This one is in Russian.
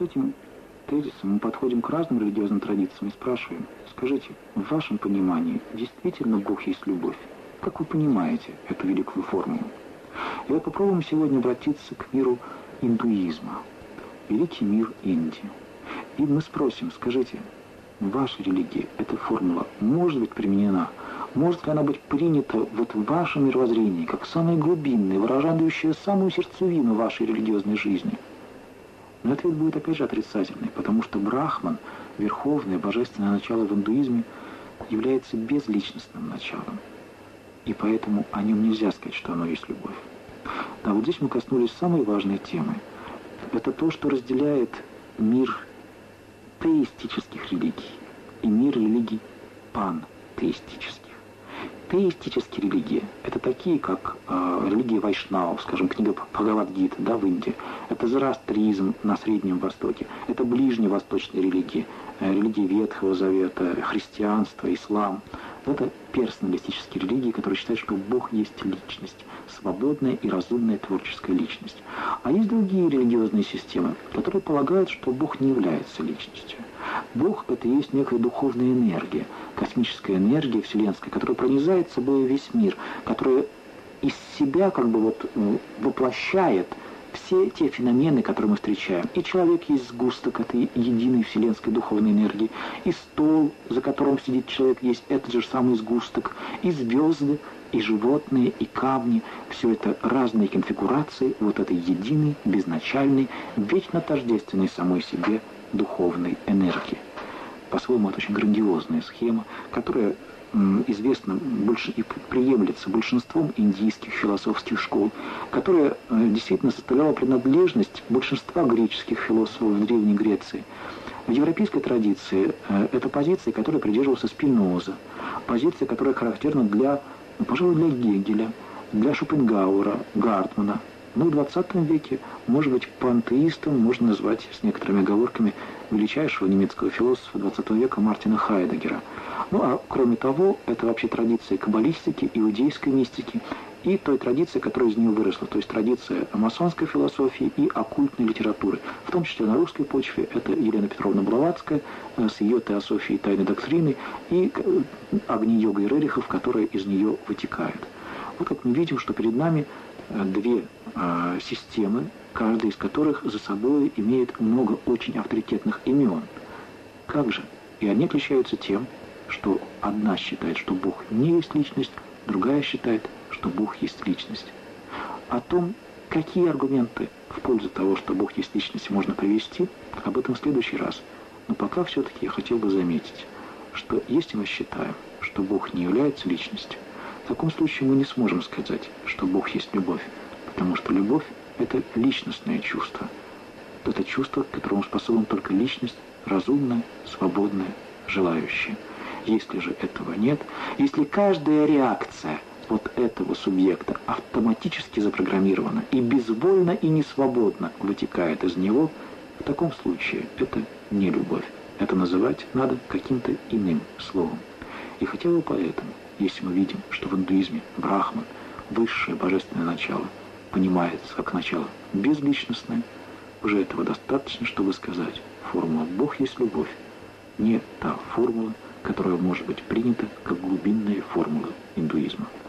этим тезисом мы подходим к разным религиозным традициям и спрашиваем: скажите, в вашем понимании действительно Бог есть любовь? Как вы понимаете эту великую формулу? И вот попробуем сегодня обратиться к миру индуизма, великий мир Индии. И мы спросим: скажите, в вашей религии эта формула может быть применена? Может ли она быть принята вот в вашем мировоззрении, как самая глубинная, выражающая самую сердцевину вашей религиозной жизни? Но ответ будет опять же отрицательный, потому что Брахман, верховное божественное начало в индуизме, является безличностным началом. И поэтому о нем нельзя сказать, что оно есть любовь. Да, вот здесь мы коснулись самой важной темы. Это то, что разделяет мир теистических религий и мир религий пантеистических. Теистические религии – это такие, как религия Вайшнав, скажем, книга Бхагавад-гита, да, в Индии. Это зороастризм на Среднем Востоке. Это ближневосточные религии, религии Ветхого Завета, христианство, ислам. Это персоналистические религии, которые считают, что Бог есть личность, свободная и разумная творческая личность. А есть другие религиозные системы, которые полагают, что Бог не является личностью. Бог – это и есть некая духовная энергия, космическая энергия вселенская, которая пронизает собой весь мир, которая из себя как бы вот воплощает все те феномены, которые мы встречаем. И человек есть сгусток этой единой вселенской духовной энергии, и стол, за которым сидит человек, есть этот же самый сгусток, и звезды, и животные, и камни. Все это разные конфигурации вот этой единой, безначальной, вечно тождественной самой себе духовной энергии. По-своему, это очень грандиозная схема, которая известна больше и приемлется большинством индийских философских школ, которая действительно составляла принадлежность большинства греческих философов в Древней Греции. В европейской традиции это позиция, которой придерживался Спиноза, позиция, которая характерна для, пожалуй, для Гегеля, для Шопенгауэра, Гартмана. Но в 20 веке, может быть, пантеистом можно назвать с некоторыми оговорками величайшего немецкого философа 20 века Мартина Хайдеггера. Ну а кроме того, это вообще традиция каббалистики, иудейской мистики и той традиции, которая из нее выросла, то есть традиция масонской философии и оккультной литературы. В том числе на русской почве это Елена Петровна Блаватская с ее теософией тайной доктрины и Агни-йога и Рерихов, которые из нее вытекают. Вот как мы видим, что перед нами две системы, каждая из которых за собой имеет много очень авторитетных имен. Как же? И они отличаются тем, что одна считает, что Бог не есть личность, другая считает, что Бог есть личность. О том, какие аргументы в пользу того, что Бог есть личность, можно привести, об этом в следующий раз. Но пока все-таки я хотел бы заметить, что если мы считаем, что Бог не является личностью, в таком случае мы не сможем сказать, что Бог есть любовь, потому что любовь – это личностное чувство. Это чувство, к которому способна только личность, разумная, свободная, желающая. Если же этого нет, если каждая реакция вот этого субъекта автоматически запрограммирована и безвольно и несвободно вытекает из него, в таком случае это не любовь. Это называть надо каким-то иным словом. И хотя бы поэтому, если мы видим, что в индуизме Брахман, высшее божественное начало, понимается как начало безличностное, уже этого достаточно, чтобы сказать: формула «Бог есть любовь» не та формула, которая может быть принята как глубинная формула индуизма.